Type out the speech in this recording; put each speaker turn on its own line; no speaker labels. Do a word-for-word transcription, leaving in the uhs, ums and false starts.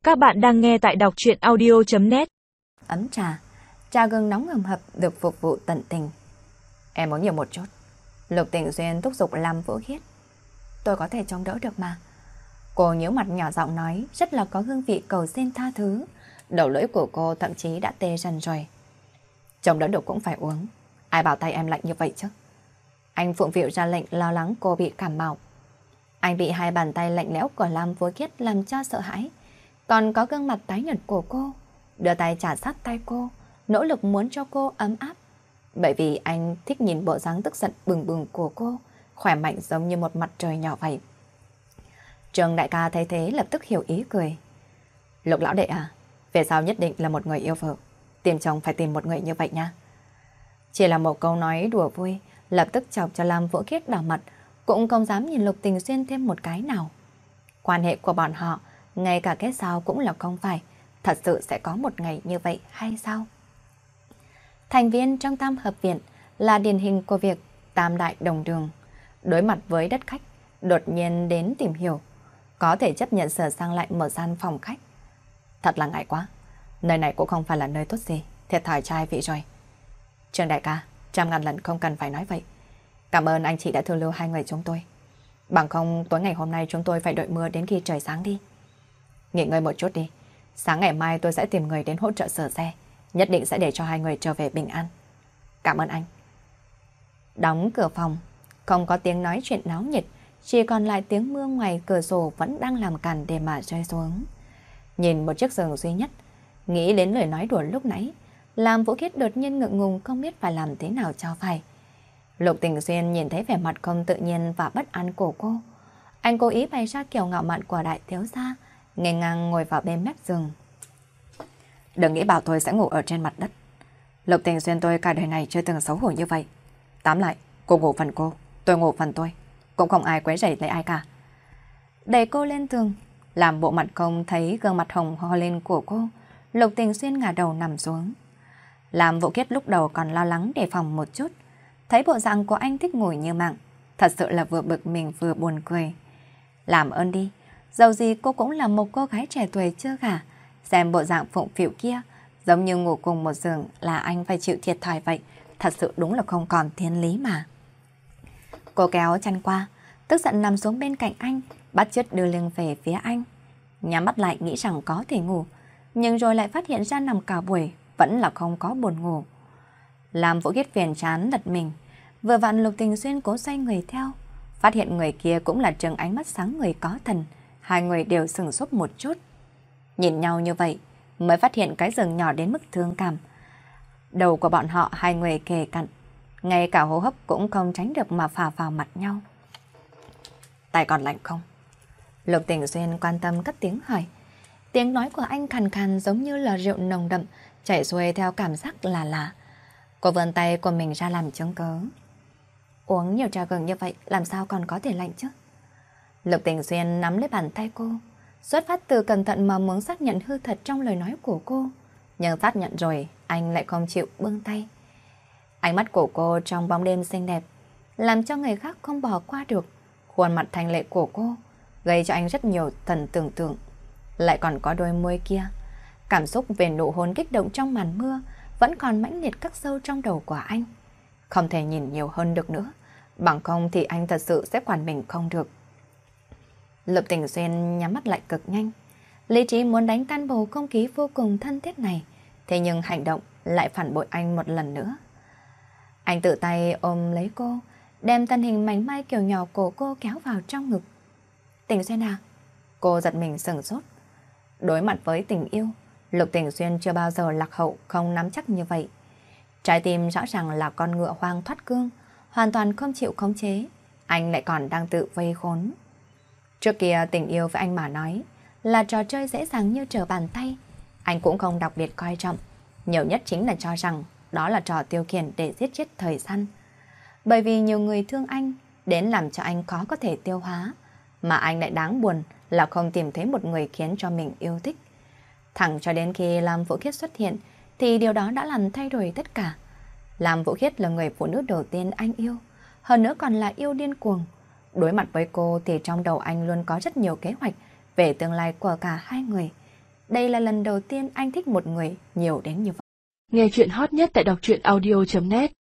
Các bạn đang nghe tại đọc truyện audio chấm net.
Ấm trà, trà gừng nóng hầm hập được phục vụ tận tình. Em uống nhiều một chút. Lục Tình Duyên thúc giục Lam Vũ Khiết. Tôi có thể chống đỡ được mà. Cô nhíu mặt nhỏ giọng nói, rất là có hương vị cầu xin tha thứ. Đầu lưỡi của cô thậm chí đã tê dần rồi. Chống đỡ được cũng phải uống. Ai bảo tay em lạnh như vậy chứ? Anh phụng phịu ra lệnh, lo lắng cô bị cảm mạo. Anh bị hai bàn tay lạnh lẽo của Lam Vũ Khiết làm cho sợ hãi. Còn có gương mặt tái nhợt của cô, đưa tay trả sát tay cô, nỗ lực muốn cho cô ấm áp. Bởi vì anh thích nhìn bộ dáng tức giận bừng bừng của cô, khỏe mạnh giống như một mặt trời nhỏ vậy. Trường đại ca thấy thế lập tức hiểu ý cười. Lục lão đệ à, về sau nhất định là một người yêu vợ, tìm chồng phải tìm một người như vậy nha. Chỉ là một câu nói đùa vui, lập tức chọc cho Lam Vũ Khiết đỏ mặt, cũng không dám nhìn Lục Tình Duyên thêm một cái nào. Quan hệ của bọn họ, ngay cả kết giao cũng là không phải, thật sự sẽ có một ngày như vậy hay sao? Thành viên trong tam hợp viện là điển hình của việc tam đại đồng đường. Đối mặt với đất khách, đột nhiên đến tìm hiểu, có thể chấp nhận sửa sang lại mở gian phòng khách. Thật là ngại quá, nơi này cũng không phải là nơi tốt gì, thiệt thòi trai vị rồi. Trương đại ca, trăm ngàn lần không cần phải nói vậy. Cảm ơn anh chị đã thương lưu hai người chúng tôi. Bằng không tối ngày hôm nay chúng tôi phải đợi mưa đến khi trời sáng đi. Nghỉ ngơi một chút đi. Sáng ngày mai tôi sẽ tìm người đến hỗ trợ sửa xe. Nhất định sẽ để cho hai người trở về bình an. Cảm ơn anh. Đóng cửa phòng, không có tiếng nói chuyện náo nhiệt, chỉ còn lại tiếng mưa ngoài cửa sổ vẫn đang làm cản để mà rơi xuống. Nhìn một chiếc giường duy nhất, nghĩ đến lời nói đùa lúc nãy, làm Vũ Khiết đột nhiên ngượng ngùng không biết phải làm thế nào cho phải. Lục Tình Duyên nhìn thấy vẻ mặt không tự nhiên và bất an của cô. Anh cố ý bày ra kiểu ngạo mạn của đại thiếu gia, nghênh ngang ngồi vào bên mép giường. Đừng nghĩ bảo tôi sẽ ngủ ở trên mặt đất. Lục Tình Duyên tôi cả đời này chưa từng xấu hổ như vậy. Tóm lại, cô ngủ phần cô, tôi ngủ phần tôi. Cũng không ai quấy rầy lấy ai cả. Đẩy cô lên giường, làm bộ mặt không thấy gương mặt hồng ho lên của cô. Lục Tình Duyên ngả đầu nằm xuống. Làm Vũ Khiết lúc đầu còn lo lắng đề phòng một chút. Thấy bộ dạng của anh thích ngồi như mạng, thật sự là vừa bực mình vừa buồn cười. Làm ơn đi, dầu gì cô cũng là một cô gái trẻ tuổi chưa gả. Xem bộ dạng phụng phịu kia, giống như ngủ cùng một giường là anh phải chịu thiệt thòi vậy. Thật sự đúng là không còn thiên lý mà. Cô kéo chăn qua, tức giận nằm xuống bên cạnh anh, bắt chước đưa lưng về phía anh. Nhắm mắt lại nghĩ rằng có thể ngủ, nhưng rồi lại phát hiện ra nằm cả buổi vẫn là không có buồn ngủ. Làm Vũ Khiết phiền chán lật mình, vừa vặn Lục Tình Duyên cố xoay người theo, phát hiện người kia cũng là Trừng ánh mắt sáng người có thần. Hai người đều sửng sốt một chút. Nhìn nhau như vậy mới phát hiện cái giường nhỏ đến mức thương cảm. Đầu của bọn họ hai người kề cạnh, ngay cả hô hấp cũng không tránh được mà phả vào mặt nhau. Tay còn lạnh không? Lục Tình Duyên quan tâm cất tiếng hỏi. Tiếng nói của anh khàn khàn giống như là rượu nồng đậm chảy xuôi theo cảm giác là lạ. Cô vươn tay của mình ra làm chứng cớ. Uống nhiều trà gừng như vậy làm sao còn có thể lạnh chứ? Lục Tình Duyên nắm lấy bàn tay cô, xuất phát từ cẩn thận mà muốn xác nhận hư thật trong lời nói của cô. Nhưng xác nhận rồi, anh lại không chịu buông tay. Ánh mắt của cô trong bóng đêm xinh đẹp, làm cho người khác không bỏ qua được. Khuôn mặt thanh lệ của cô, gây cho anh rất nhiều thần tưởng tượng. Lại còn có đôi môi kia. Cảm xúc về nụ hôn kích động trong màn mưa vẫn còn mãnh liệt khắc sâu trong đầu của anh. Không thể nhìn nhiều hơn được nữa, bằng không thì anh thật sự sẽ quản mình không được. Lục Tình Duyên nhắm mắt lại cực nhanh. Lý trí muốn đánh tan bầu không khí vô cùng thân thiết này, thế nhưng hành động lại phản bội anh một lần nữa. Anh tự tay ôm lấy cô, đem thân hình mảnh mai kiểu nhỏ của cô kéo vào trong ngực. Tình Duyên à? Cô giật mình sửng sốt. Đối mặt với tình yêu, Lục Tình Duyên chưa bao giờ lạc hậu không nắm chắc như vậy. Trái tim rõ ràng là con ngựa hoang thoát cương, hoàn toàn không chịu khống chế. Anh lại còn đang tự vây khốn. Trước kia tình yêu với anh mà nói là trò chơi dễ dàng như trở bàn tay. Anh cũng không đặc biệt coi trọng, nhiều nhất chính là cho rằng đó là trò tiêu khiển để giết chết thời gian. Bởi vì nhiều người thương anh đến làm cho anh khó có thể tiêu hóa, mà anh lại đáng buồn là không tìm thấy một người khiến cho mình yêu thích. Thẳng cho đến khi Lam Vũ Khiết xuất hiện thì điều đó đã làm thay đổi tất cả. Lam Vũ Khiết là người phụ nữ đầu tiên anh yêu, hơn nữa còn là yêu điên cuồng. Đối mặt với cô thì trong đầu anh luôn có rất nhiều kế hoạch về tương lai của cả hai người. Đây là lần đầu tiên anh thích một người nhiều đến như vậy.
Nghe chuyện hot nhất tại đọc truyện audio chấm net.